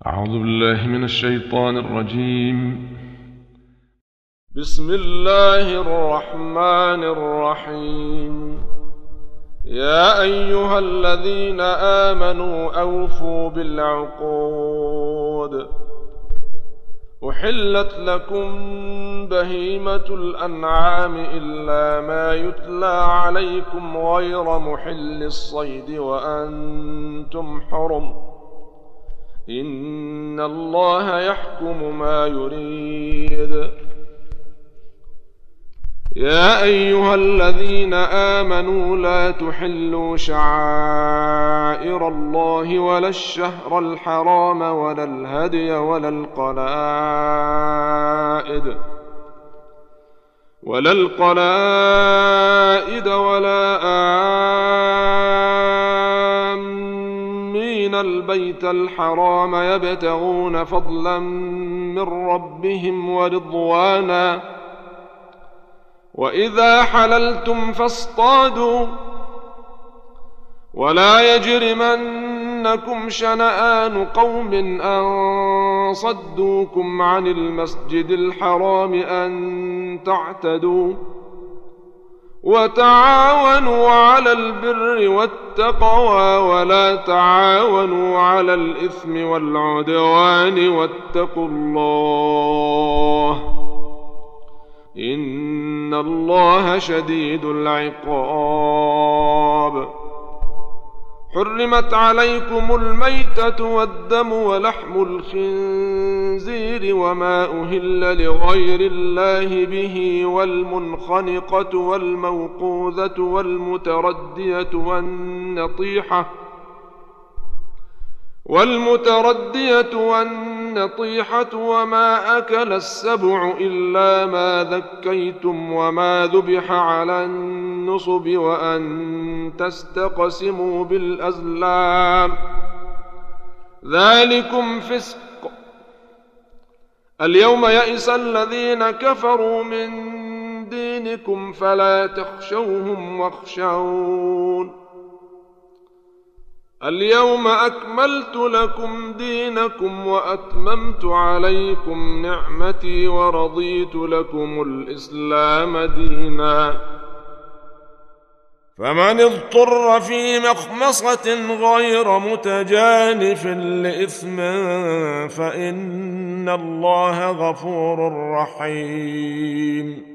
أعوذ بالله من الشيطان الرجيم. بسم الله الرحمن الرحيم. يا أيها الذين آمنوا أوفوا بالعقود. أحلت لكم بهيمة الأنعام إلا ما يتلى عليكم غير محل الصيد وأنتم حرم. إن الله يحكم ما يريد. يا أيها الذين آمنوا لا تحلوا شعائر الله ولا الشهر الحرام ولا الهدي ولا القلائد ولا آمين البيت الحرام يبتغون فضلا من ربهم ورضوانا. وإذا حللتم فاصطادوا ولا يجرمنكم شنآن قوم أن صدوكم عن المسجد الحرام أن تعتدوا. وتعاونوا على البر والتقوى ولا تعاونوا على الإثم والعدوان واتقوا الله إن الله شديد العقاب. حرمت عليكم الميتة والدم ولحم الخنزير وما أهل لغير الله به والمنخنقة والموقوذة والمتردية والنطيحة وما أكل السبع إلا ما ذكيتم وما ذبح على النصب وأن تستقسموا بالأزلام ذلكم فسق. اليوم يئس الذين كفروا من دينكم فلا تخشوهم واخشون. اليوم أكملت لكم دينكم وأتممت عليكم نعمتي ورضيت لكم الإسلام دينا. فمن اضطر في مخمصة غير متجانف لإثم فإن الله غفور رحيم.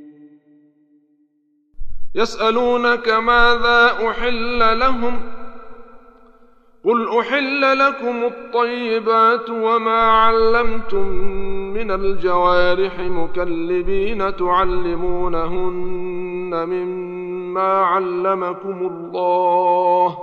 يسألونك ماذا أحل لهم قل أحل لكم الطيبات وما علمتم من الجوارح مكلبين تعلمونهن مما علمكم الله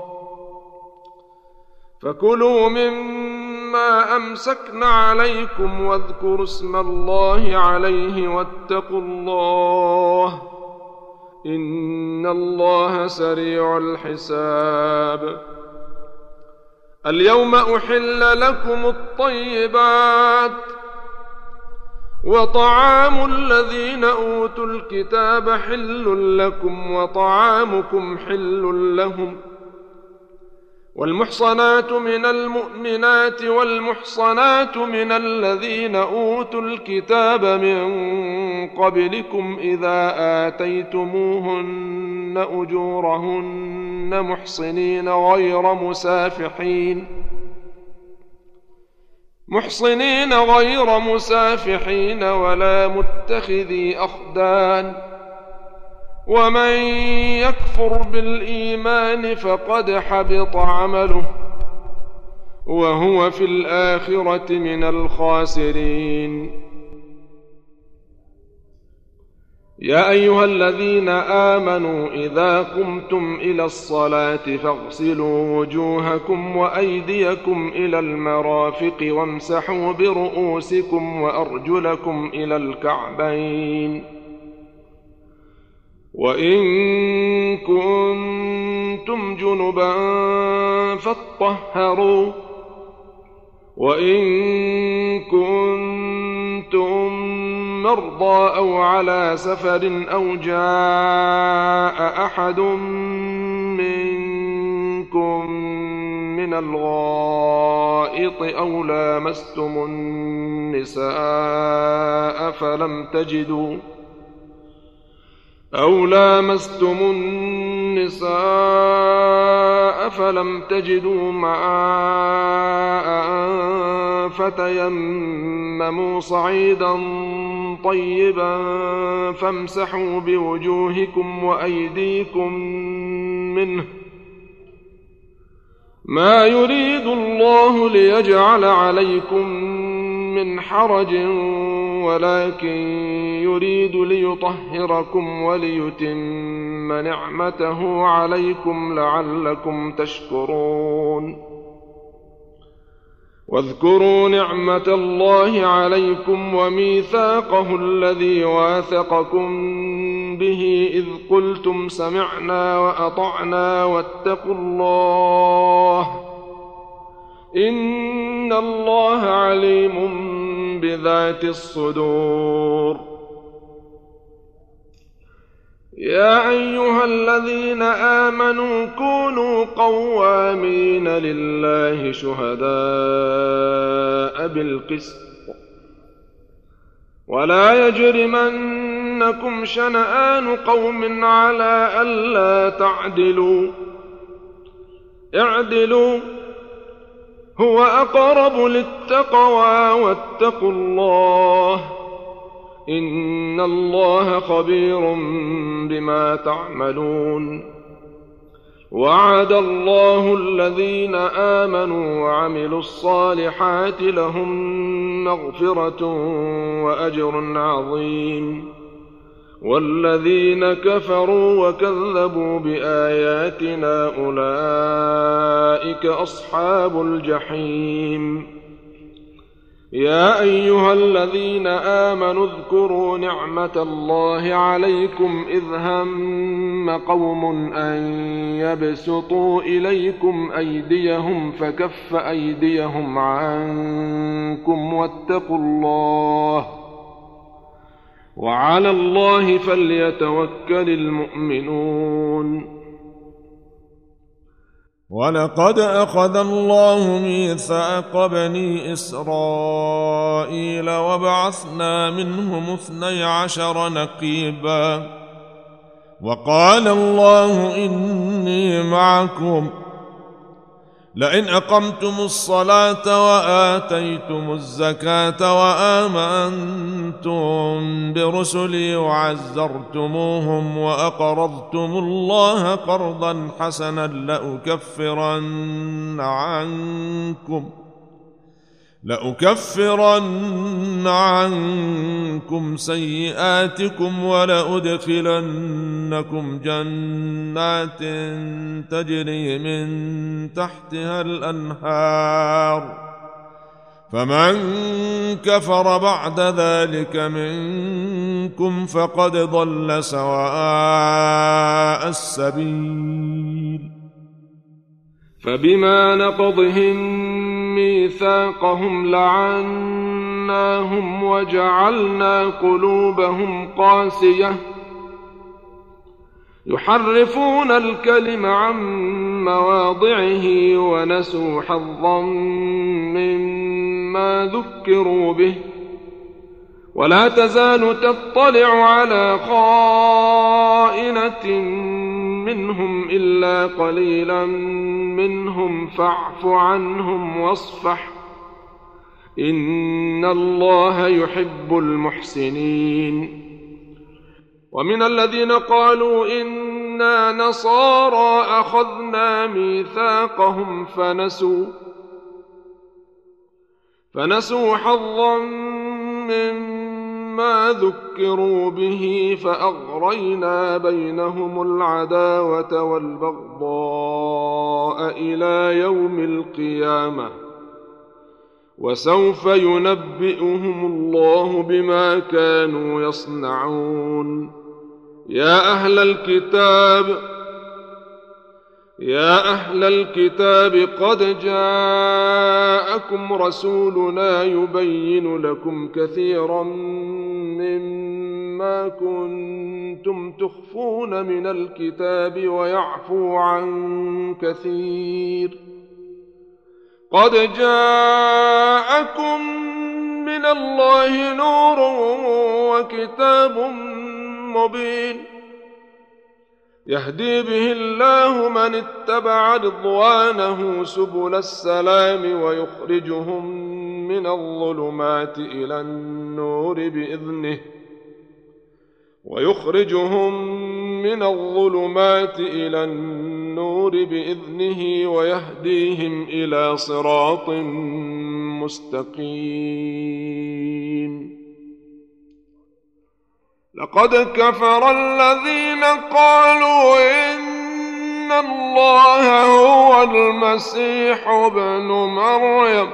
فكلوا مما أمسكن عليكم واذكروا اسم الله عليه واتقوا الله إن الله سريع الحساب. اليوم أحل لكم الطيبات وطعام الذين أوتوا الكتاب حل لكم وطعامكم حل لهم. والمحصنات من المؤمنات والمحصنات من الذين أوتوا الكتاب من قبلكم إذا آتيتموهن أجورهن محصنين غير مسافحين ولا متخذي أخدان. ومن يكفر بالإيمان فقد حبط عمله وهو في الآخرة من الخاسرين. يا أيها الذين آمنوا إذا قمتم إلى الصلاة فاغسلوا وجوهكم وأيديكم إلى المرافق وامسحوا برؤوسكم وأرجلكم إلى الكعبين وإن كنتم جنبا فاطهروا وإن كنتم مرضى أو على سفر أو جاء أحد منكم من من الغائط أو لامستم النساء فلم تجدوا ماء فتيمموا صعيدا طيبا فامسحوا بوجوهكم وأيديكم منه ما يريد الله ليجعل عليكم من حرج ولكن يريد ليطهركم وليتم نعمته عليكم لعلكم تشكرون واذكروا نعمة الله عليكم وميثاقه الذي واثقكم به إذ قلتم سمعنا وأطعنا واتقوا الله إن الله عليم بذات الصدور. يا أيها الذين آمنوا كونوا قوامين لله شهداء بالقسط ولا يجرمنكم شنآن قوم على ألا تعدلوا اعدلوا هو أقرب للتقوى واتقوا الله إن الله خبير بما تعملون. وعد الله الذين آمنوا وعملوا الصالحات لهم مغفرة وأجر عظيم والذين كفروا وكذبوا بآياتنا أولئك أصحاب الجحيم. يا أيها الذين آمنوا اذكروا نعمة الله عليكم إذ هم قوم أن يبسطوا إليكم أيديهم فكف أيديهم عنكم واتقوا الله وعلى الله فليتوكل المؤمنون. ولقد أخذ الله ميثاق بني إسرائيل وبعثنا منهم 12 نقيبا وقال الله إني معكم لئن أقمتم الصلاة وآتيتم الزكاة وآمنتم برسلي وعزرتموهم وأقرضتم الله قرضا حسنا لأكفرن عنكم سيئاتكم ولأدخلنكم جنات تجري من تحتها الأنهار فمن كفر بعد ذلك منكم فقد ضل سواء السبيل. فبما نقضهم ميثاقهم لعناهم وجعلنا قلوبهم قاسية يحرفون الكلم عن مواضعه ونسوا حظا مما ذكروا به ولا تزال تطلع على خائنة منهم إلا قليلا منهم فاعف عنهم واصفح إن الله يحب المحسنين. ومن الذين قالوا إنا نصارى أخذنا ميثاقهم فنسوا حظا مما ذكروا به فأغرينا بينهم العداوة والبغضاء إلى يوم القيامة وسوف ينبئهم الله بما كانوا يصنعون. يا أهل الكتاب قد جاءكم رسولنا يبين لكم كثيرا مما كنتم تخفون من الكتاب ويعفو عن كثير قد جاءكم من الله نور وكتاب مبين يهدي به الله من اتبع رضوانه سبل السلام ويخرجهم من الظلمات إلى النور بإذنه ويهديهم إلى صراط مستقيم. لقد كفر الذين قالوا إن الله هو المسيح ابن مريم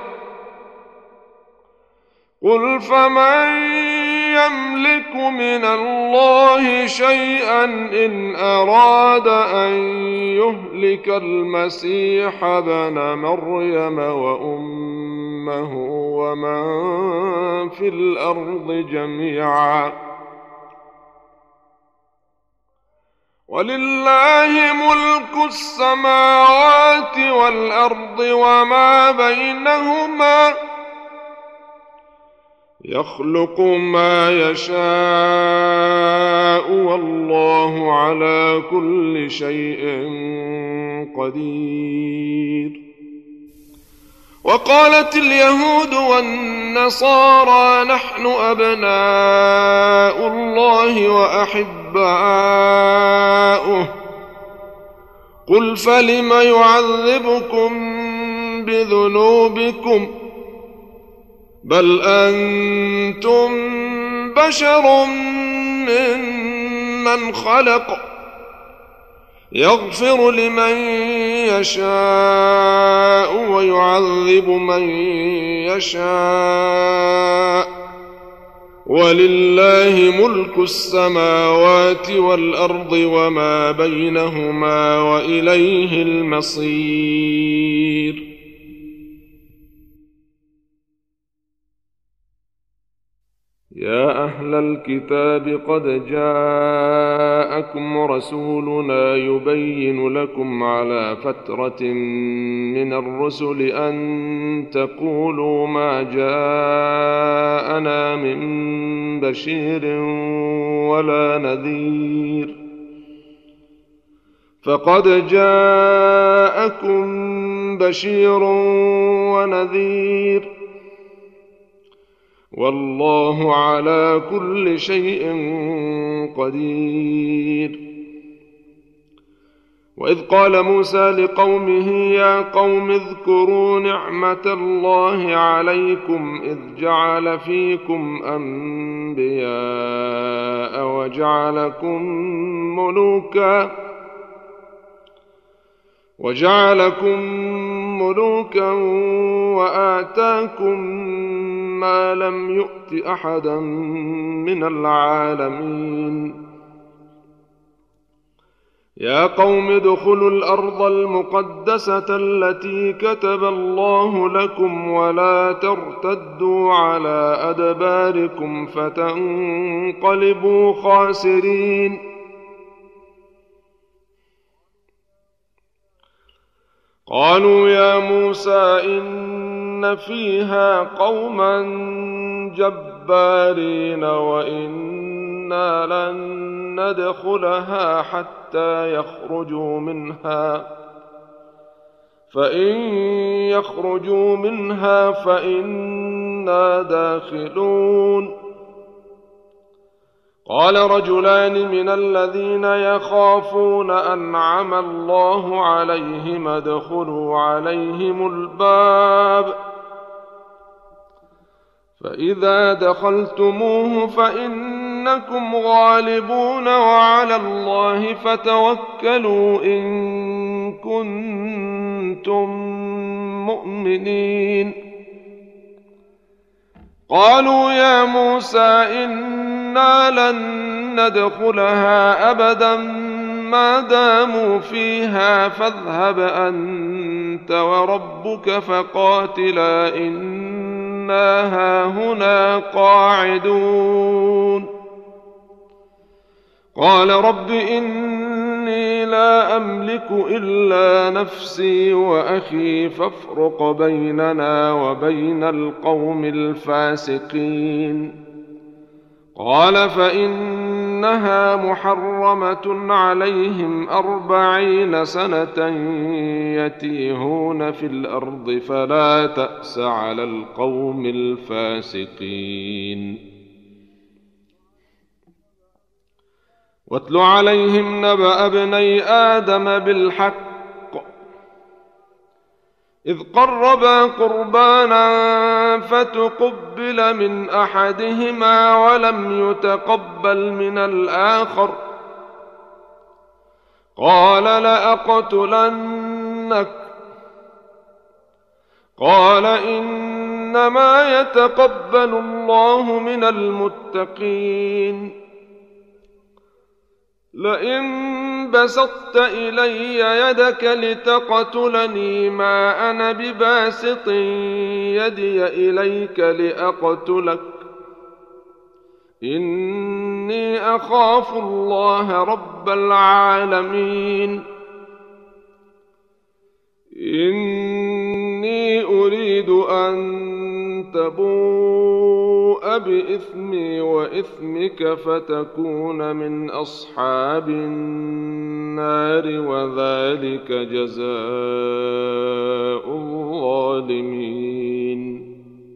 قل فمن يملك من الله شيئا إن أراد أن يهلك المسيح ابن مريم وأمه ومن في الأرض جميعا ولله ملك السماوات والأرض وما بينهما يخلق ما يشاء والله على كل شيء قدير. وقالت اليهود والنصارى نحن أبناء الله وأحباؤه قل فلم يعذبكم بذنوبكم بل أنتم بشر ممن خلق يغفر لمن يشاء ويعذب من يشاء ولله ملك السماوات والأرض وما بينهما وإليه المصير. يا أهل الكتاب قد جاءكم رسولنا يبين لكم على فترة من الرسل أن تقولوا ما جاءنا من بشير ولا نذير فقد جاءكم بشير ونذير والله على كل شيء قدير. وإذ قال موسى لقومه يا قوم اذكروا نعمة الله عليكم إذ جعل فيكم أنبياء وجعلكم ملوكا وآتاكم ما لم يؤت أحدا من العالمين. يا قوم ادخلوا الأرض المقدسة التي كتب الله لكم ولا ترتدوا على أدباركم فتنقلبوا خاسرين. قالوا يا موسى إن فيها قوما جبارين وإنا لن ندخلها حتى يخرجوا منها فإن يخرجوا منها فإنا داخلون. قال رجلان من الذين يخافون أنعم الله عليهم ادخلوا عليهم الباب فإذا دخلتموه فإنكم غالبون وعلى الله فتوكلوا إن كنتم مؤمنين. قالوا يا موسى إنا لن ندخلها أبدا ما داموا فيها فاذهب أنت وربك فقاتلا إنا هاهنا قاعدون. قال رب إني لا أملك إلا نفسي وأخي فافرق بيننا وبين القوم الفاسقين. قال فإنها محرمة عليهم 40 سنة يتيهون في الأرض فلا تأس على القوم الفاسقين. واتل عليهم نبأ ابني آدم بالحق إذ قربا قربانا فتقبل من أحدهما ولم يتقبل من الآخر قال لأقتلنك قال إنما يتقبل الله من المتقين. لئن بسطت إلي يدك لتقتلني ما أنا بباسط يدي إليك لأقتلك إني أخاف الله رب العالمين. إني أريد أن تبوء بإثمي وإثمك فتكون من أصحاب النار وذلك جزاء الظالمين.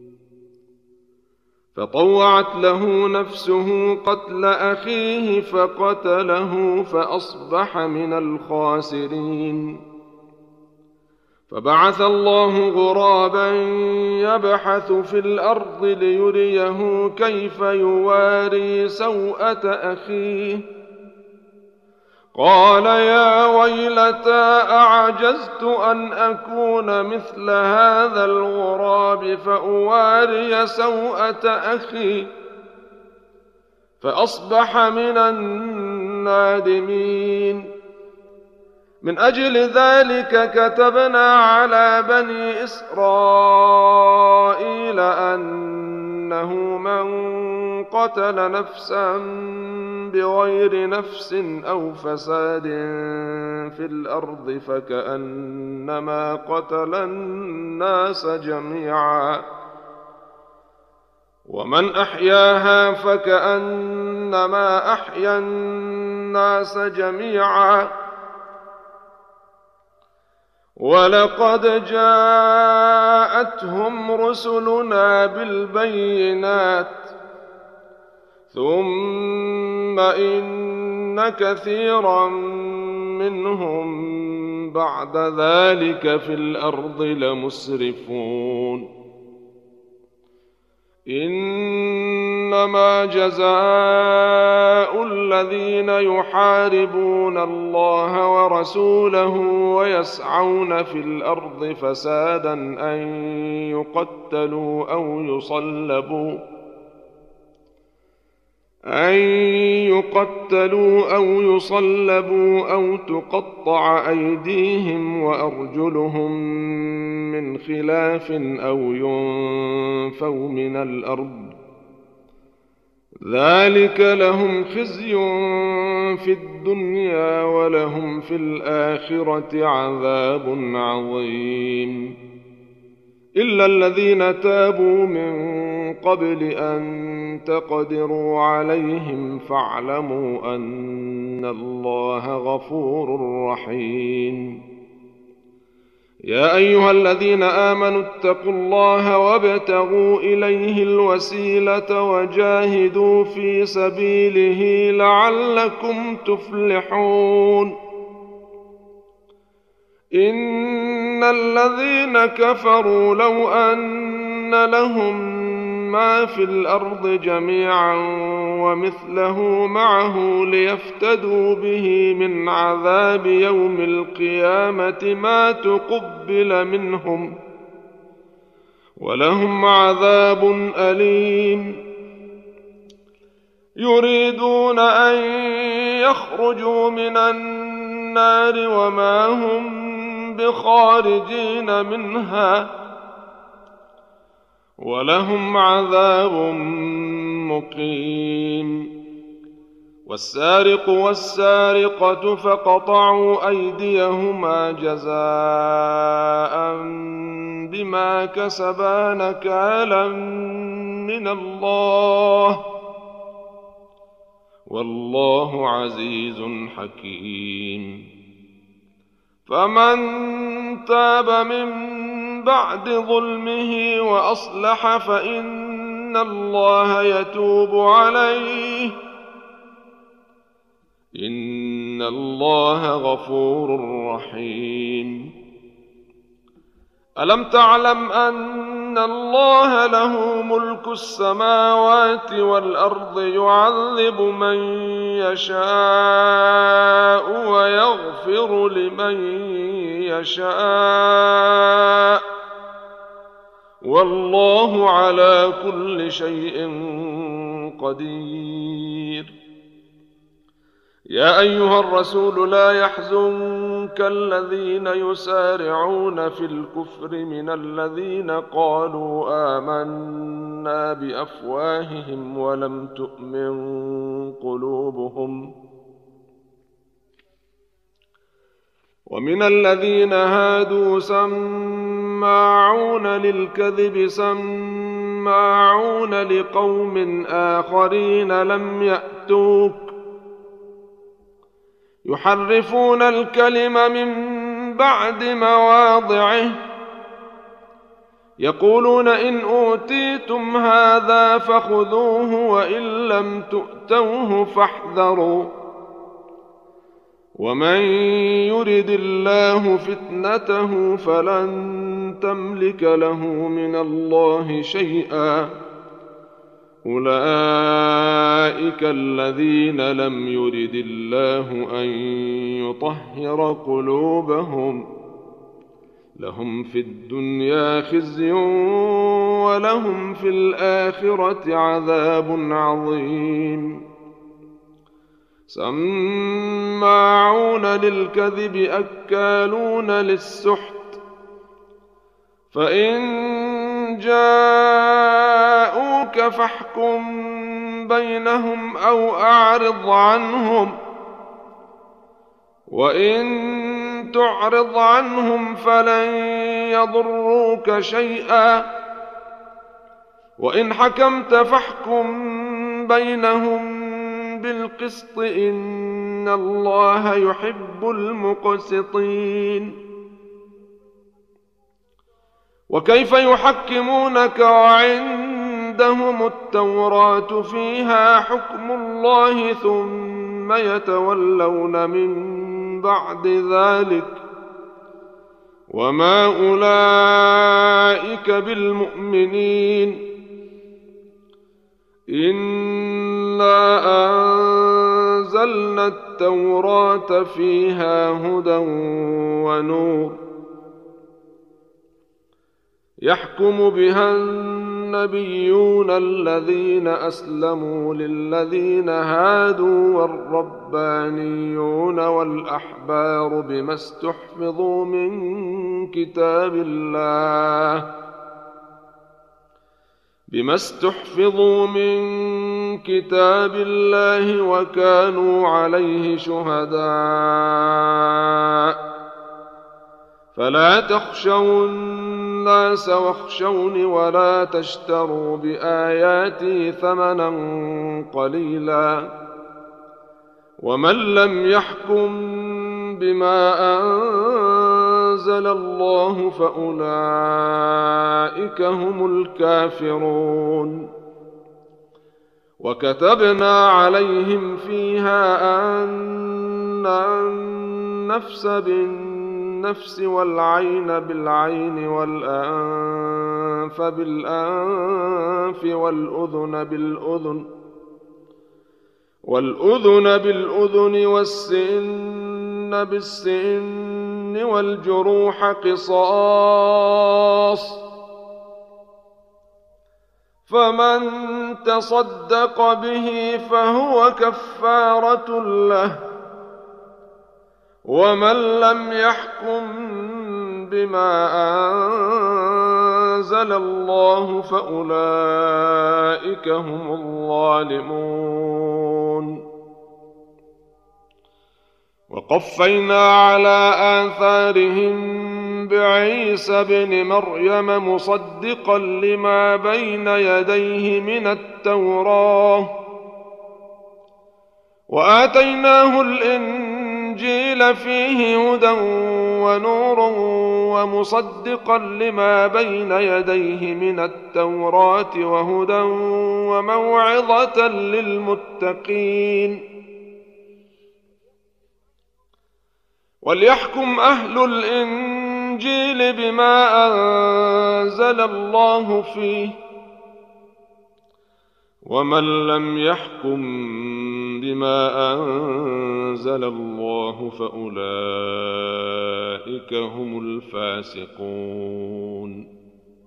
فطوعت له نفسه قتل أخيه فقتله فأصبح من الخاسرين. فبعث الله غرابا يبحث في الأرض ليريه كيف يواري سوءة أخيه قال يا ويلتى أعجزت أن أكون مثل هذا الغراب فأواري سوءة أخي فأصبح من النادمين. من أجل ذلك كتبنا على بني إسرائيل أنه من قتل نفسا بغير نفس أو فساد في الأرض فكأنما قتل الناس جميعا ومن أحياها فكأنما أحيا الناس جميعا ولقد جاءتهم رسلنا بالبينات ثم إن كثيرا منهم بعد ذلك في الأرض لمسرفون. إنما جزاء الذين يحاربون الله ورسوله ويسعون في الأرض فسادا أن يقتلوا أو يصلبوا أو تقطع أيديهم وأرجلهم من خلاف أو ينفوا من الأرض ذلك لهم خزي في الدنيا ولهم في الآخرة عذاب عظيم. إلا الذين تابوا من قبل أن تقدروا عليهم فاعلموا أن الله غفور رحيم. يا أيها الذين آمنوا اتقوا الله وابتغوا إليه الوسيلة وجاهدوا في سبيله لعلكم تفلحون. إن الذين كفروا لو أن لهم ما في الأرض جميعا ومثله معه ليفتدوا به من عذاب يوم القيامة ما تقبل منهم ولهم عذاب أليم. يريدون أن يخرجوا من النار وما هم بخارجين منها ولهم عذاب مقيم. والسارق والسارقة فقطعوا أيديهما جزاء بما كسبا نكالا من الله والله عزيز حكيم. فمن تاب من بعد ظلمه وأصلح فإن الله يتوب عليه إن الله غفور رحيم. ألم تعلم أن الله له ملك السماوات والأرض يعذب من يشاء ويغفر لمن يشاء والله على كل شيء قدير. يا أيها الرسول لا يحزنك الذين يسارعون في الكفر من الذين قالوا آمنا بأفواههم ولم تؤمن قلوبهم ومن الذين هادوا سماعون للكذب سماعون لقوم آخرين لم يأتوك يحرفون الكلم من بعد مواضعه يقولون إن أوتيتم هذا فخذوه وإن لم تؤتوه فاحذروا ومن يرد الله فتنته فلن تملك له من الله شيئا أولئك الذين لم يرد الله أن يطهر قلوبهم لهم في الدنيا خزي ولهم في الآخرة عذاب عظيم. سماعون للكذب أكالون للسحت فإن جاءوك فاحكم بينهم أو أعرض عنهم وإن تعرض عنهم فلن يضروك شيئا وإن حكمت فاحكم بينهم بالقسط إن الله يحب المقسطين. وكيف يحكمونك وعندهم التوراة فيها حكم الله ثم يتولون من بعد ذلك وما أولئك بالمؤمنين. إنا أنزلنا التوراة فيها هدى ونور يحكم بها النبيون الذين أسلموا للذين هادوا والربانيون والأحبار بما استحفظوا من كتاب الله وكانوا عليه شهداء فلا تخشوا الناس واخشوني ولا تشتروا بآياتي ثمنا قليلا ومن لم يحكم بما أنزل الله فأولئك هم الكافرون. وكتبنا عليهم فيها أن النفس بالنفس والعين بالعين والأنف بالأنف والأذن بالأذن والسن بالسن والجروح قصاص فمن تصدق به فهو كفارة له ومن لم يحكم بما أنزل الله فأولئك هم الظالمون. وقفينا على آثارهم بعيسى بن مريم مصدقا لما بين يديه من التوراة وآتيناه الإنجيل فيه هدى ونور ومصدقا لما بين يديه من التوراة وهدى وموعظة للمتقين وليحكم أهل الإنجيل بما أنزل الله فيه ومن لم يحكم بما أنزل الله فأولئك هم الفاسقون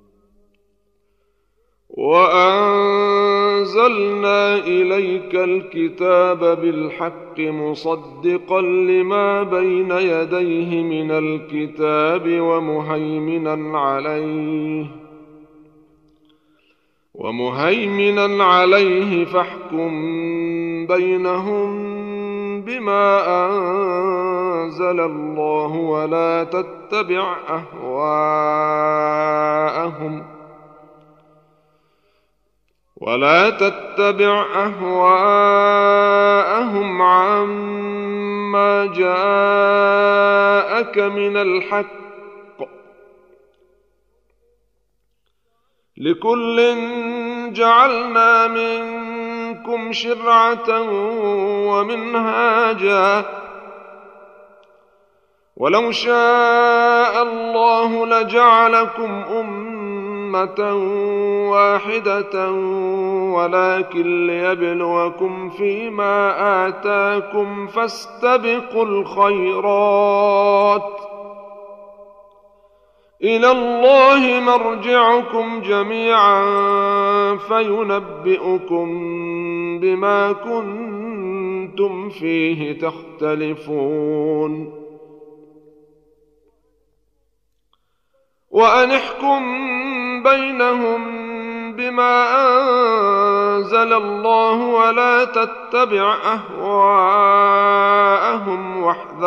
وأنزلنا إليك الكتاب بالحق مصدقا لما بين يديه من الكتاب ومهيمنا عليه فاحكم بينهم بما أنزل الله ولا تتبع أهواءهم عما جاءك من الحق لكل جعلنا منكم شرعة ومنهاجا ولو شاء الله لجعلكم أمة واحدة ولكن ليبلوكم فيما آتاكم فاستبقوا الخيرات إلى الله مرجعكم جميعا فينبئكم بما كنتم فيه تختلفون وأن احكم بينهم بما أنزل الله ولا تتبع أهواءهم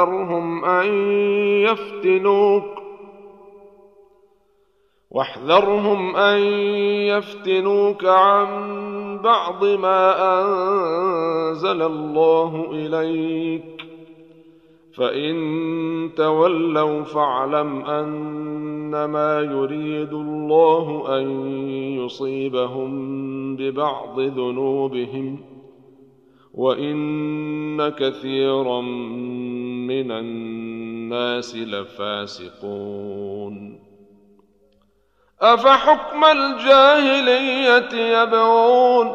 واحذرهم أن يفتنوك عن بعض ما أنزل الله إليك فإن تولوا فاعلم أنما يريد الله أن يصيبهم ببعض ذنوبهم وإن كثيرا من الناس لفاسقون أفحكم الجاهلية يبغون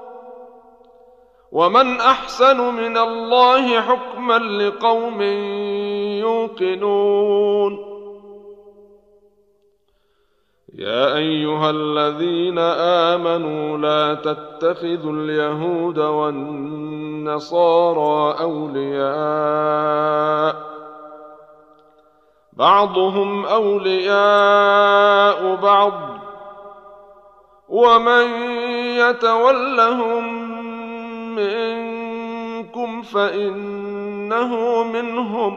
ومن أحسن من الله حكما لقوم يوقنون يا أيها الذين آمنوا لا تتخذوا اليهود والنصارى أولياء بعضهم أولياء بعض ومن يتولهم منكم فإنه منهم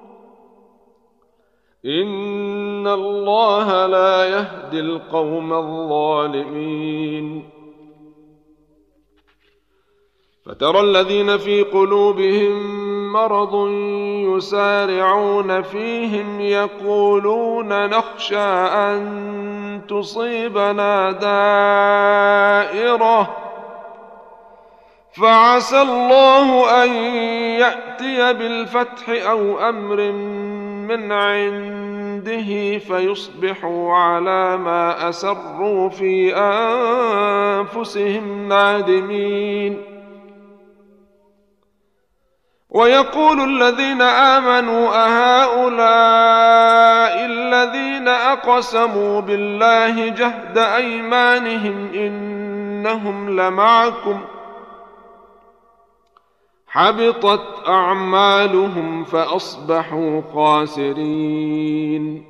إن الله لا يهدي القوم الظالمين فترى الذين في قلوبهم مرض يسارعون فيهم يقولون نخشى أن تصيبنا دائرة فعسى الله أن يأتي بالفتح أو أمر من عنده فيصبحوا على ما أسروا في أنفسهم نادمين ويقول الذين آمنوا أهؤلاء الذين أقسموا بالله جهد أيمانهم إنهم لمعكم حبطت أعمالهم فأصبحوا خاسرين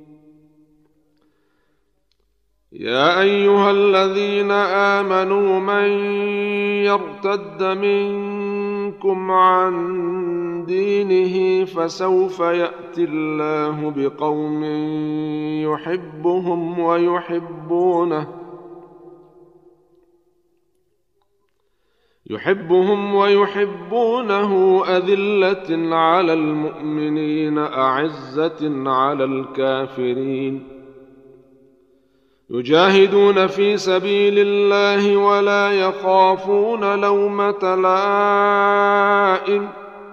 يا أيها الذين آمنوا من يرتد منكم عن دينه فسوف يأتي الله بقوم يحبهم ويحبونه أذلة على المؤمنين أعزة على الكافرين يجاهدون في سبيل الله ولا يخافون لومة لائم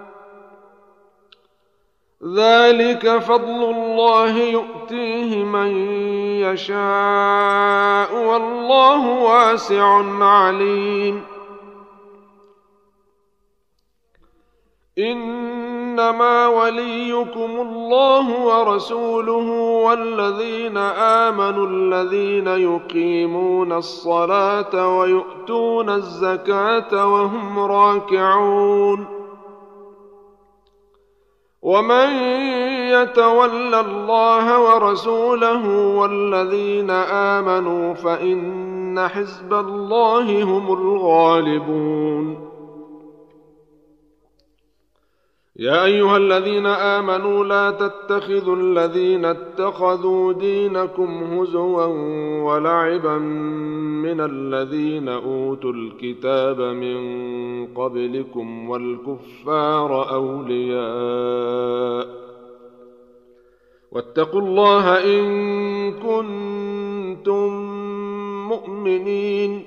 ذلك فضل الله يؤتيه من يشاء والله واسع عليم إنما وليكم الله ورسوله والذين آمنوا الذين يقيمون الصلاة ويؤتون الزكاة وهم راكعون ومن يتول الله ورسوله والذين آمنوا فإن حزب الله هم الغالبون يا أيها الذين آمنوا لا تتخذوا الذين اتخذوا دينكم هزوا ولعبا من الذين أوتوا الكتاب من قبلكم والكفار أولياء واتقوا الله إن كنتم مؤمنين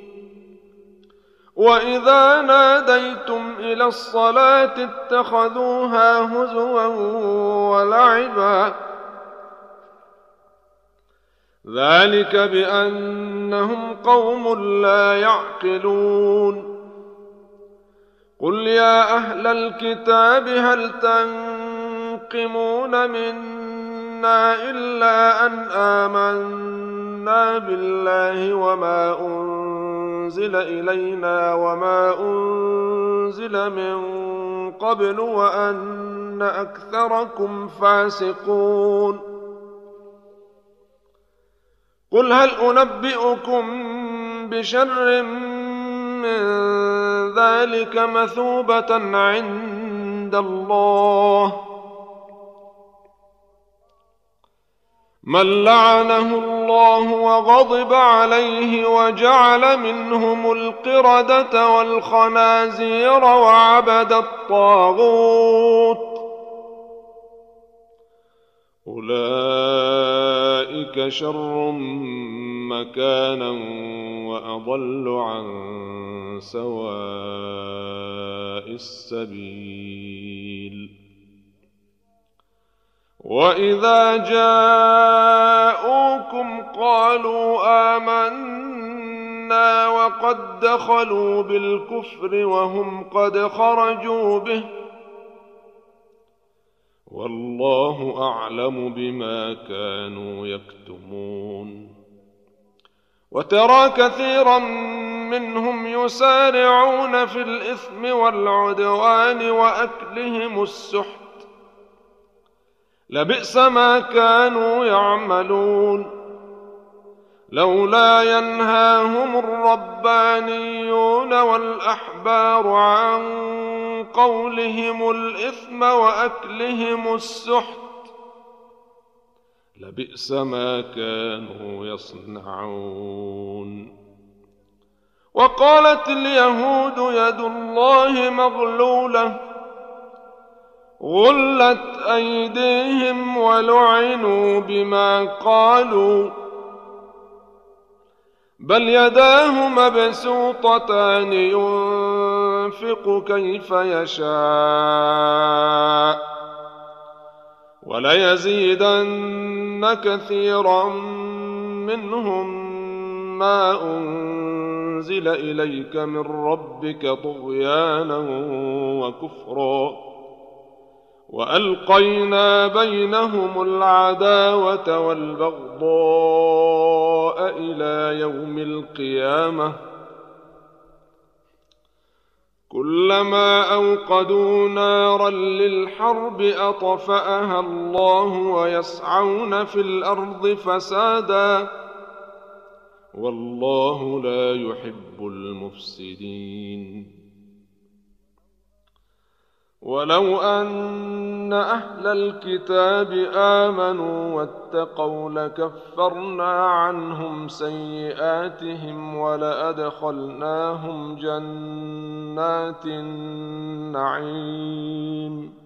وإذا ناديتم إلى الصلاة اتخذوها هزوا ولعبا ذلك بأنهم قوم لا يعقلون قل يا أهل الكتاب هل تنقمون منا إلا أن آمنا بالله وما أنزل إلينا وما أنزل من قبل وأن أكثركم فاسقون قل هل أنبئكم بشر من ذلك مثوبة عند الله من لعنه الله وغضب عليه وجعل منهم القردة والخنازير وعبد الطاغوت أولئك شر مكانا وأضل عن سواء السبيل وإذا جاءوكم قالوا آمنا وقد دخلوا بالكفر وهم قد خرجوا به والله أعلم بما كانوا يكتمون وترى كثيرا منهم يسارعون في الإثم والعدوان وأكلهم السحت لبئس ما كانوا يعملون لولا ينهاهم الربانيون والأحبار عن قولهم الإثم وأكلهم السحت لبئس ما كانوا يصنعون وقالت اليهود يد الله مغلولة غلت أيديهم ولعنوا بما قالوا بل يداه مبسوطتان ينفق كيف يشاء وليزيدن كثيرا منهم ما أنزل إليك من ربك طغيانا وكفرا وألقينا بينهم العداوة والبغضاء إلى يوم القيامة كلما أوقدوا نارا للحرب أطفأها الله ويسعون في الأرض فسادا والله لا يحب المفسدين ولو أن أهل الكتاب آمنوا واتقوا لكفرنا عنهم سيئاتهم ولأدخلناهم جنات النعيم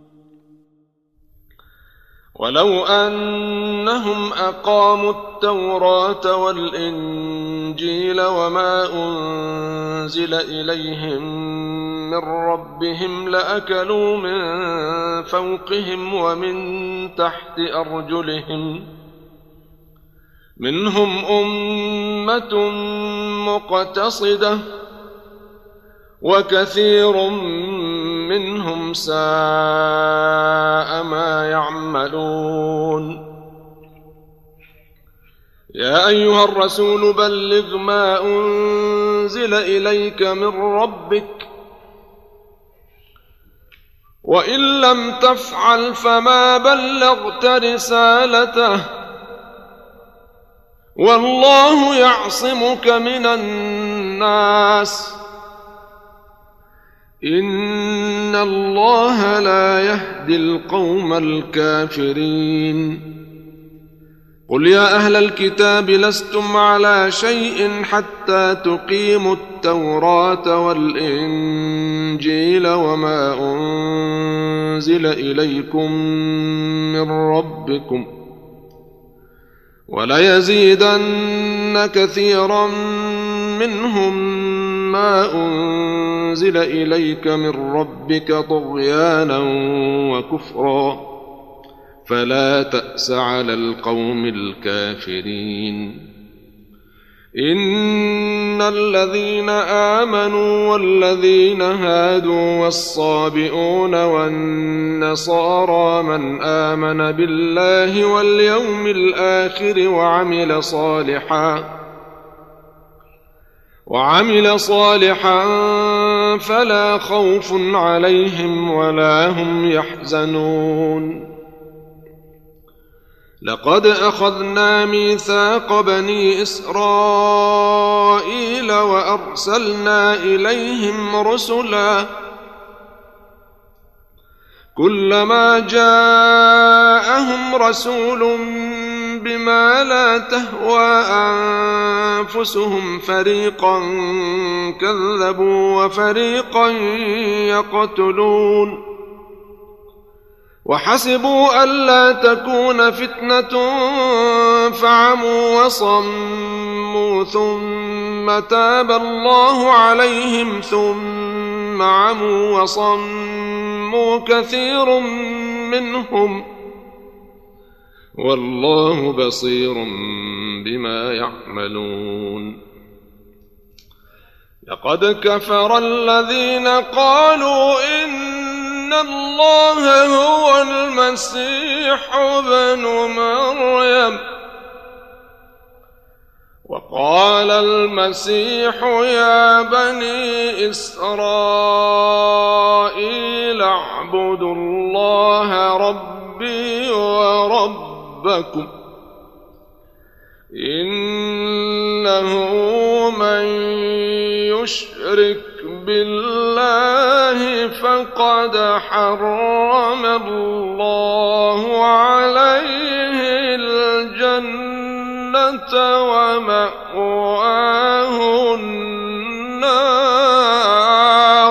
ولو أنهم أقاموا التوراة والإنجيل وما أنزل إليهم من ربهم لأكلوا من فوقهم ومن تحت أرجلهم منهم أمة مقتصدة وكثير منهم ساء ما يعملون يا أيها الرسول بلغ ما أنزل إليك من ربك وإن لم تفعل فما بلغت رسالته والله يعصمك من الناس إن الله لا يهدي القوم الكافرين قل يا أهل الكتاب لستم على شيء حتى تقيموا التوراة والإنجيل وما أنزل إليكم من ربكم وليزيدن كثيرا منهم ما أنزل إليك من ربك طغيانا وكفرا فلا تأس على القوم الكافرين إن الذين آمنوا والذين هادوا والصابئون والنصارى من آمن بالله واليوم الآخر وعمل صالحا فلا خوف عليهم ولا هم يحزنون لقد أخذنا ميثاق بني إسرائيل وأرسلنا إليهم رسلا كلما جاءهم رسول بما لا تهوى أنفسهم فريقا كذبوا وفريقا يقتلون وحسبوا ألا تكون فتنة فعموا وصموا ثم تاب الله عليهم ثم عموا وصموا كثير منهم والله بصير بما يعملون لقد كفر الذين قالوا إن الله هو المسيح ابن مريم وقال المسيح يا بني إسرائيل اعبدوا الله ربي وربكم إنه من يشرك بالله فقد حرم الله عليه الجنة ومأواه النار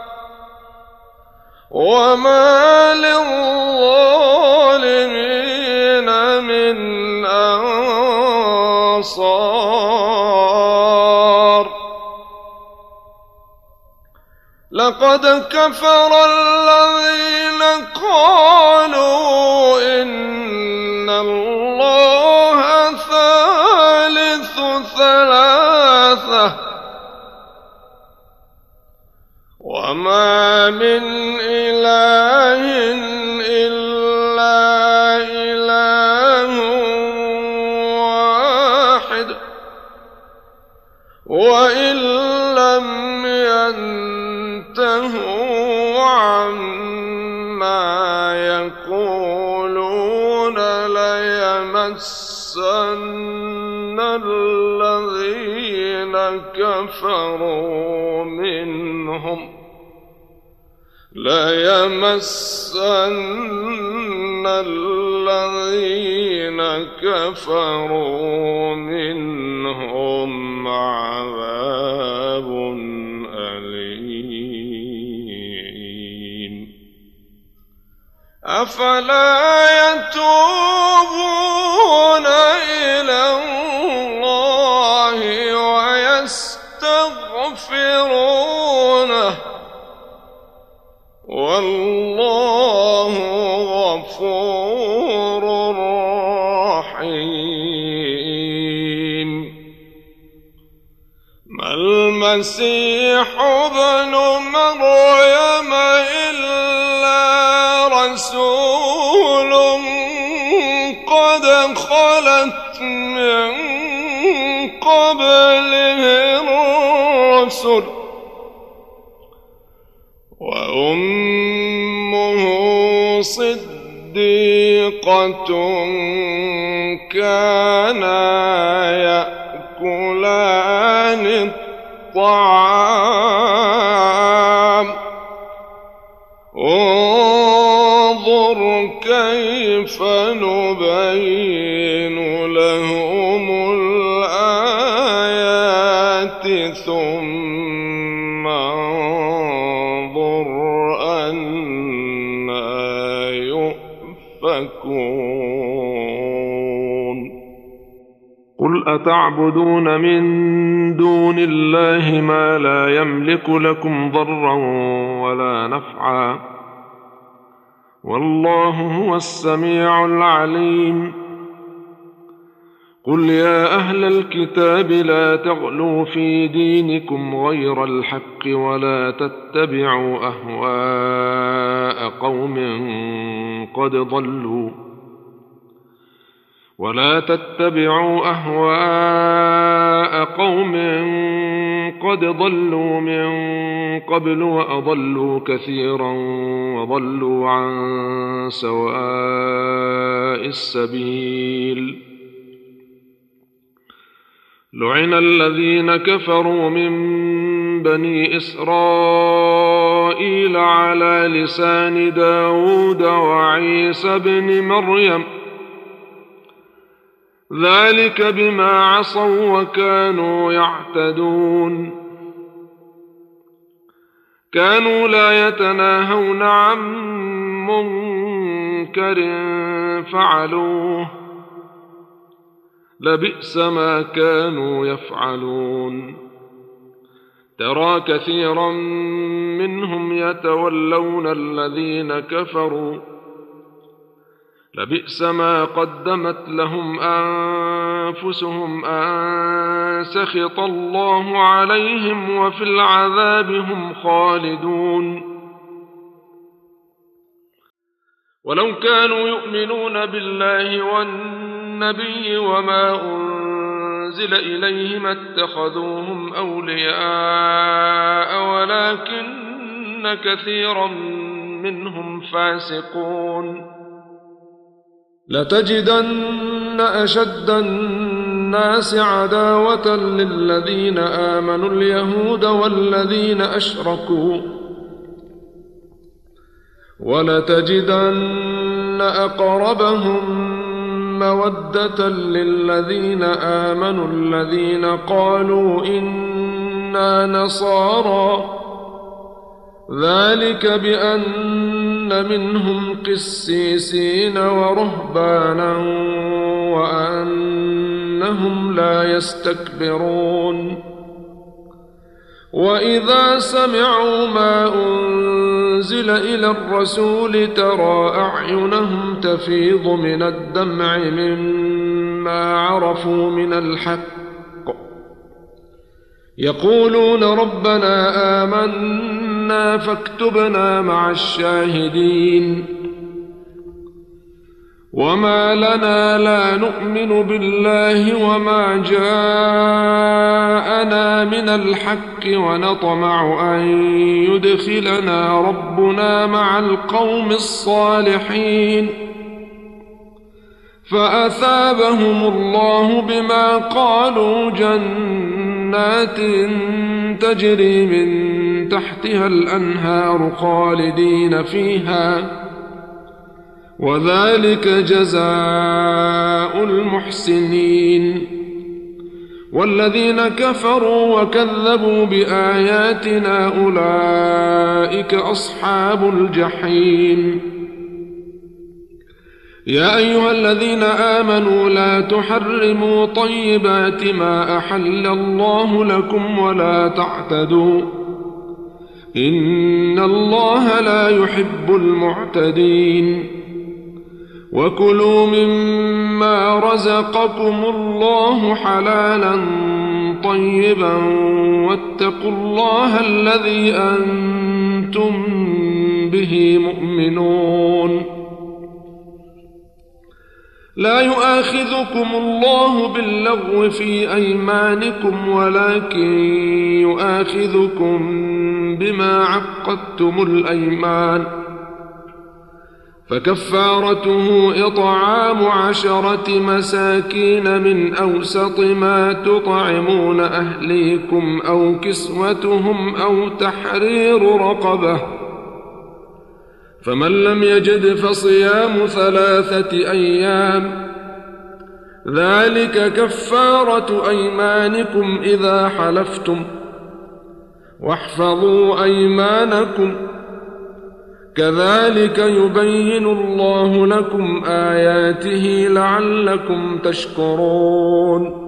وما للظالمين من أنصار لقد كفر الذين قالوا إن الله ثالث ثلاثة وما من إله إلا إله واحد وإن لم ينتهوا عما يقولون ليمسن الذين كفروا منهم ليمسن الذين كفروا منهم عذاب أليم أفلا يتوبون إلى الله ويستغفرونه والله غفور رحيم ما المسيح ابن مريم إلا رسول قد خلت من قبله الرسل وأمه صديقة كانا يأكلان الطعام انظر كيف نبين لهم الآيات ثم انظر أنى يؤفكون قل أتعبدون من دون الله ما لا يملك لكم ضرا ولا نفعا والله هو السميع العليم قل يا أهل الكتاب لا تغلوا في دينكم غير الحق ولا تتبعوا أهواء قوم قد ضلوا من قبل وأضلوا كثيرا وضلوا عن سواء السبيل لعن الذين كفروا من بني إسرائيل على لسان داود وعيسى بن مريم ذلك بما عصوا وكانوا يعتدون كانوا لا يتناهون عن منكر فعلوه لبئس ما كانوا يفعلون ترى كثيرا منهم يتولون الذين كفروا لبئس ما قدمت لهم أنفسهم أن سخط الله عليهم وفي العذاب هم خالدون ولو كانوا يؤمنون بالله والنبي وما أنزل إليه ما اتخذوهم أولياء ولكن كثيرا منهم فاسقون لتجدن أشد الناس عداوة للذين آمنوا اليهود والذين أشركوا ولتجدن أقربهم مودة للذين آمنوا الذين قالوا إنا نصارى ذلك بأن منهم قسيسين ورهبانا وأنهم لا يستكبرون وإذا سمعوا ما أنزل إلى الرسول ترى أعينهم تفيض من الدمع مما عرفوا من الحق يقولون ربنا آمنا فاكتبنا مع الشاهدين وما لنا لا نؤمن بالله وما جاءنا من الحق ونطمع أن يدخلنا ربنا مع القوم الصالحين فأثابهم الله بما قالوا جنات جنات تجري من تحتها الأنهار خالدين فيها وذلك جزاء المحسنين والذين كفروا وكذبوا بآياتنا أولئك أصحاب الجحيم يا أيها الذين آمنوا لا تحرموا طيبات ما أحل الله لكم ولا تعتدوا إن الله لا يحب المعتدين وكلوا مما رزقكم الله حلالا طيبا واتقوا الله الذي أنتم به مؤمنون لا يؤاخذكم الله باللغو في أيمانكم ولكن يؤاخذكم بما عقدتم الأيمان فكفارته إطعام 10 مساكين من أوسط ما تطعمون أهليكم أو كسوتهم أو تحرير رقبة فمن لم يجد فصيام 3 أيام ذلك كفارة أيمانكم إذا حلفتم واحفظوا أيمانكم كذلك يبين الله لكم آياته لعلكم تشكرون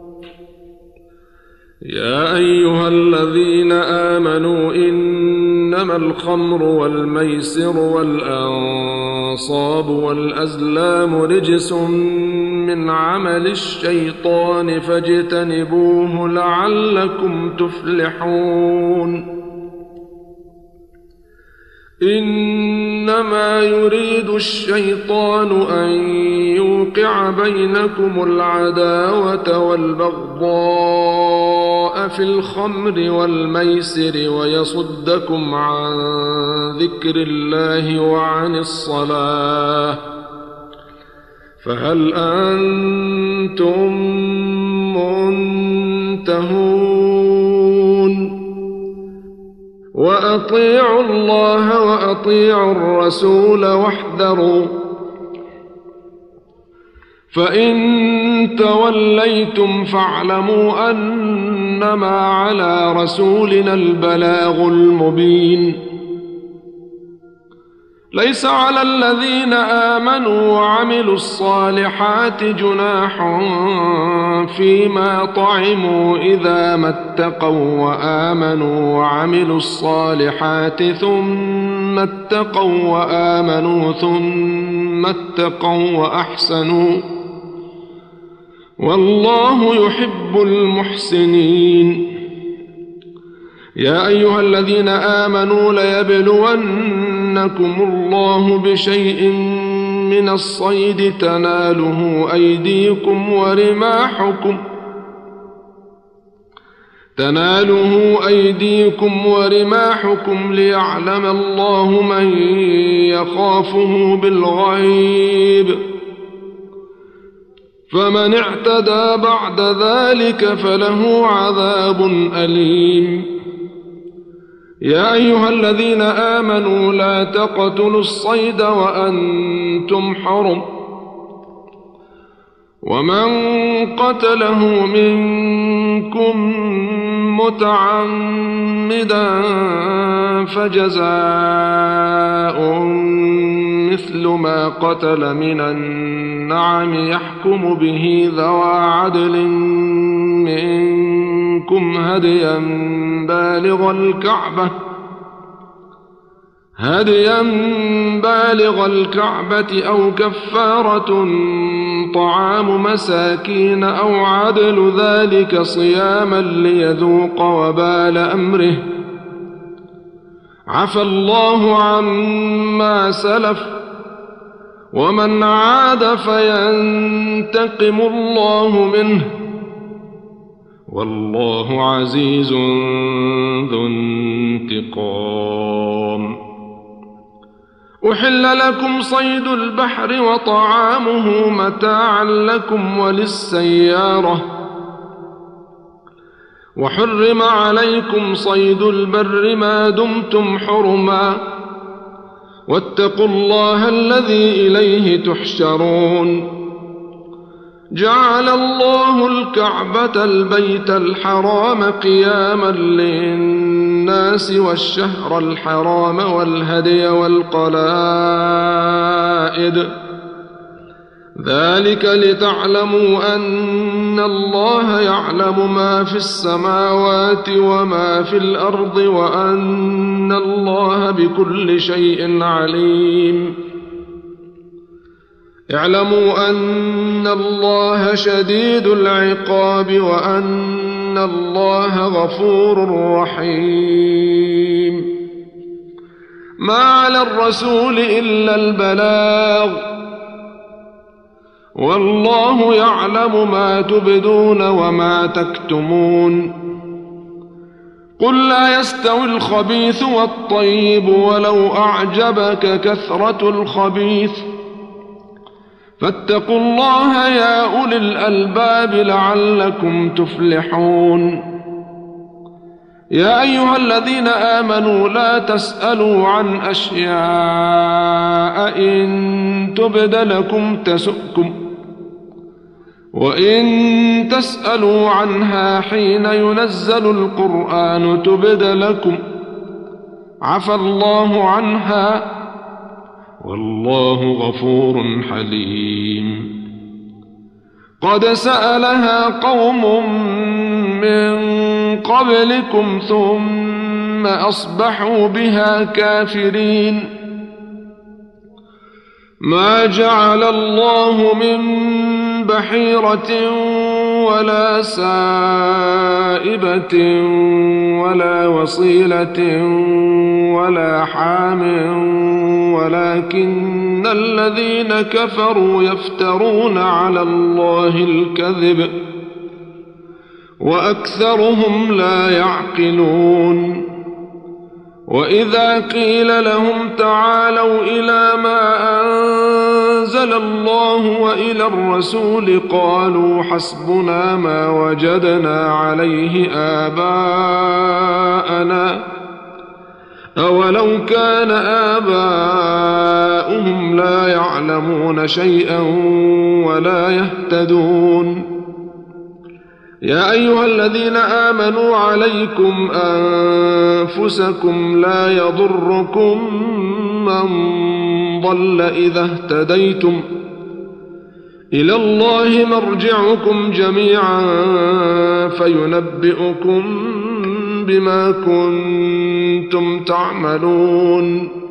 يا أيها الذين آمنوا إنما الخمر والميسر والأنصاب والأزلام رجس من عمل الشيطان فاجتنبوه لعلكم تفلحون إنما يريد الشيطان أن يوقع بينكم العداوة والبغضاء في الخمر والميسر ويصدكم عن ذكر الله وعن الصلاة فهل أنتم منتهون وأطيعوا الله وأطيعوا الرسول واحذروا فإن توليتم فاعلموا أنما على رسولنا البلاغ المبين ليس على الذين آمنوا وعملوا الصالحات جناح فيما طعموا إذا ما اتقوا وآمنوا وعملوا الصالحات ثم اتقوا وآمنوا ثم اتقوا وأحسنوا والله يحب المحسنين يا أيها الذين آمنوا ليبلونكم الله بشيء من الصيد تناله أيديكم ورماحكم ليعلم الله من يخافه بالغيب فمن اعتدى بعد ذلك فله عذاب أليم يا أيها الذين آمنوا لا تقتلوا الصيد وأنتم حرم ومن قتله منكم متعمدا فجزاء مثل ما قتل من النعم يحكم به ذوى عدل منكم هديا بالغ الكعبة أو كفارة طعام مساكين أو عدل ذلك صياما ليذوق وبال أمره عفى الله عما سلف ومن عاد فينتقم الله منه والله عزيز ذو انتقام أحل لكم صيد البحر وطعامه متاعا لكم وللسيارة وحرم عليكم صيد البر ما دمتم حرما واتقوا الله الذي إليه تحشرون جعل الله الكعبة البيت الحرام قياما للناس والشهر الحرام والهدي والقلائد ذلك لتعلموا أن الله يعلم ما في السماوات وما في الأرض وأن الله بكل شيء عليم اعلموا أن الله شديد العقاب وأن الله غفور رحيم ما على الرسول إلا البلاغ والله يعلم ما تبدون وما تكتمون قل لا يستوي الخبيث والطيب ولو أعجبك كثرة الخبيث فاتقوا الله يا أولي الألباب لعلكم تفلحون يا أيها الذين آمنوا لا تسألوا عن أشياء إن تبد لكم تسؤكم وإن تسألوا عنها حين ينزل القرآن تبد لكم عفى الله عنها والله غفور حليم قد سألها قوم من قبلكم ثم أصبحوا بها كافرين ما جعل الله من بحيرة ولا سائبة ولا وصيلة ولا حام ولكن الذين كفروا يفترون على الله الكذب وأكثرهم لا يعقلون وإذا قيل لهم تعالوا إلى ما أنزل الله وإلى الرسول قالوا حسبنا ما وجدنا عليه آباءنا أولو كان آباؤهم لا يعلمون شيئا ولا يهتدون يا أيها الذين آمنوا عليكم أنفسكم لا يضركم من ضل إذا اهتديتم إلى الله مرجعكم جميعا فينبئكم بما كنتم تعملون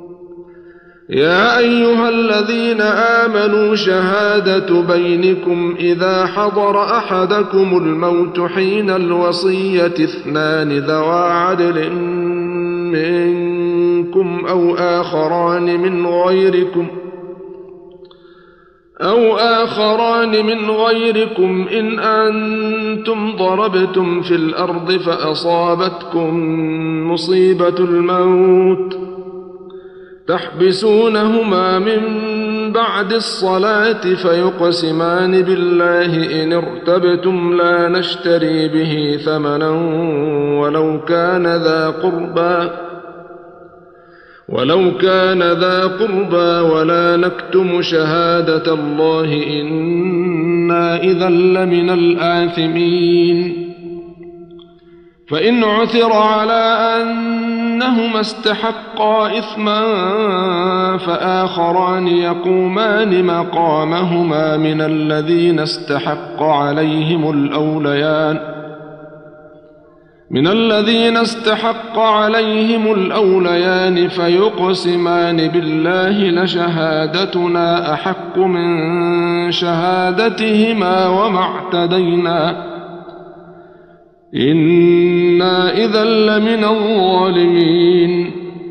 يا أيها الذين آمنوا شهادة بينكم إذا حضر أحدكم الموت حين الوصية اثنان ذوى عدل منكم أو آخران من غيركم إن أنتم ضربتم في الأرض فأصابتكم مصيبة الموت تحبسونهما من بعد الصلاة فيقسمان بالله إن ارتبتم لا نشتري به ثمنا ولو كان ذا قربى ولا نكتم شهادة الله إنا إذا لمن الآثمين فإن عثر على أنهما استحقا إثما فآخران يقومان مقامهما من الذين استحق عليهم الأوليان فيقسمان بالله لشهادتنا أحق من شهادتهما وما اعتدينا إنا إذا لمن الظالمين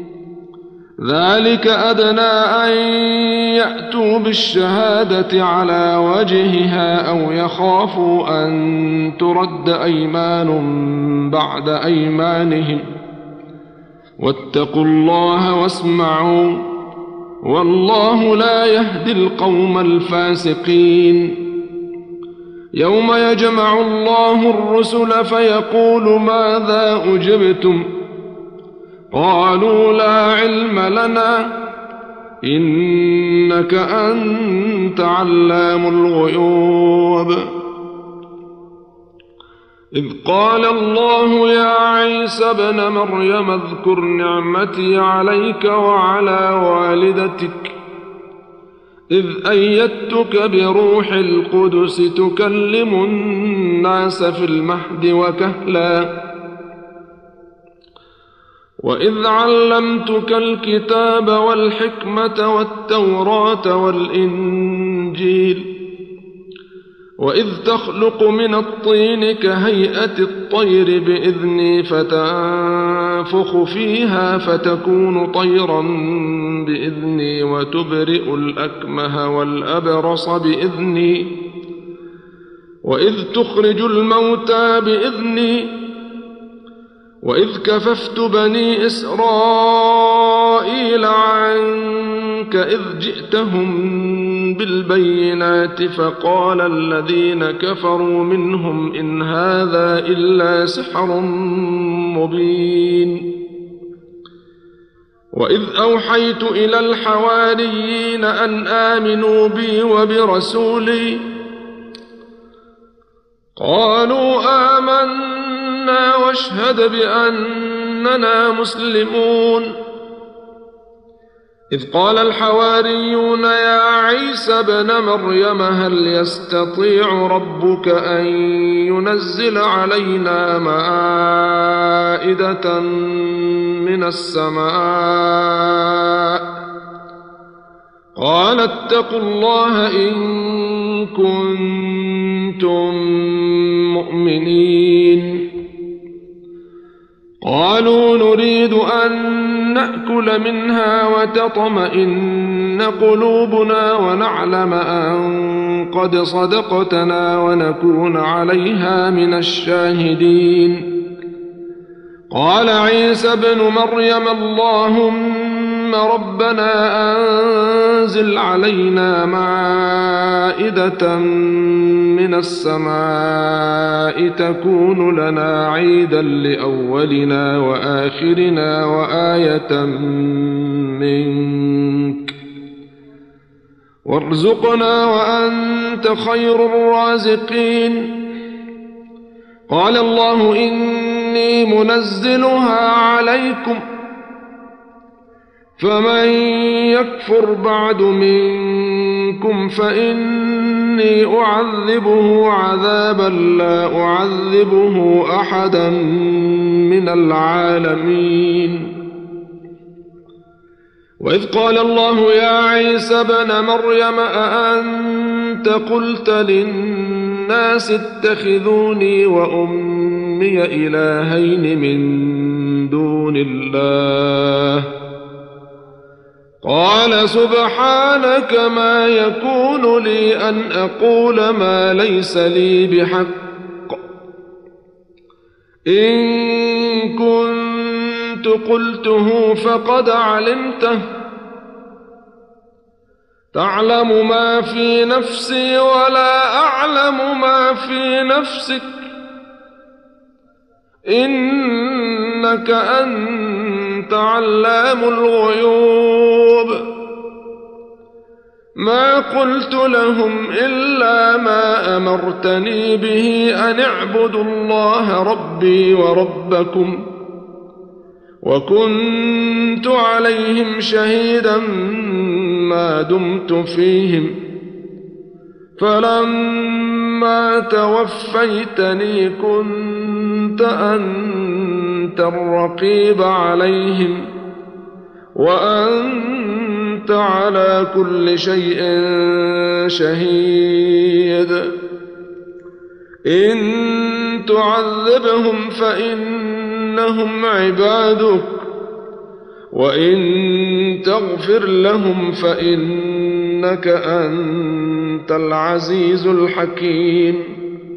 ذلك أدنى أن يأتوا بالشهادة على وجهها أو يخافوا أن ترد أيمان بعد أيمانهم واتقوا الله واسمعوا والله لا يهدي القوم الفاسقين يوم يجمع الله الرسل فيقول ماذا أجبتم قالوا لا علم لنا إنك أنت علام الغيوب إذ قال الله يا عيسى ابن مريم اذكر نعمتي عليك وعلى والدتك إذ أيدتك بروح القدس تكلم الناس في المهد وكهلا وإذ علمتك الكتاب والحكمة والتوراة والإنجيل وإذ تخلق من الطين كهيئة الطير بإذني فتنفخ فيها فتكون طيرا بإذني وتبرئ الأكمه والأبرص بإذني وإذ تخرج الموتى بإذني وإذ كففت بني إسرائيل عنك إذ جئتهم بالبينات فقال الذين كفروا منهم إن هذا إلا سحر مبين وإذ أوحيت إلى الحواريين أن آمنوا بي وبرسولي قالوا آمنا واشهد بأننا مسلمون إذ قال الحواريون يا عيسى ابن مريم هل يستطيع ربك أن ينزل علينا مائدة من السماء قال اتقوا الله إن كنتم مؤمنين قالوا نريد أن نأكل منها وتطمئن قلوبنا ونعلم أن قد صدقتنا ونكون عليها من الشاهدين قال عيسى ابن مريم اللهم ربنا أنزل علينا مائدة من السماء تكون لنا عيدا لأولنا وآخرنا وآية منك وارزقنا وأنت خير الرازقين قال الله إني منزلها عليكم فمن يكفر بعد منكم فإني أعذبه عذابا لا أعذبه أحدا من العالمين وإذ قال الله يا عيسى ابن مريم أأنت قلت للناس اتخذوني وأمي إلهين من دون الله قال سبحانك ما يكون لي أن أقول ما ليس لي بحق إن كنت قلته فقد علمته تعلم ما في نفسي ولا أعلم ما في نفسك إنك أنت علام الغيوب ما قلت لهم إلا ما أمرتني به أن اعبدوا الله ربي وربكم وكنت عليهم شهيدا ما دمت فيهم فلما توفيتني كنت أنت الرقيب عليهم وأنت على كل شيء شهيد إن تعذبهم فإنهم عبادك وإن تغفر لهم فإنك أنت العزيز الحكيم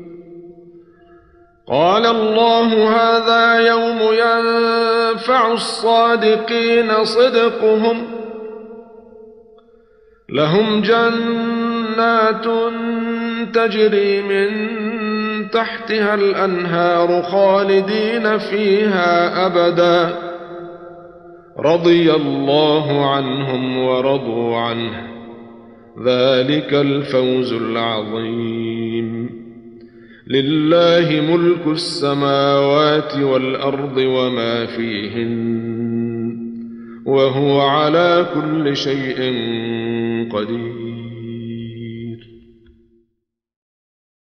قال الله هذا يوم ينفع الصادقين صدقهم لهم جنات تجري من تحتها الأنهار خالدين فيها أبدا رضي الله عنهم ورضوا عنه ذلك الفوز العظيم لله ملك السماوات والأرض وما فيهن وهو على كل شيء قدير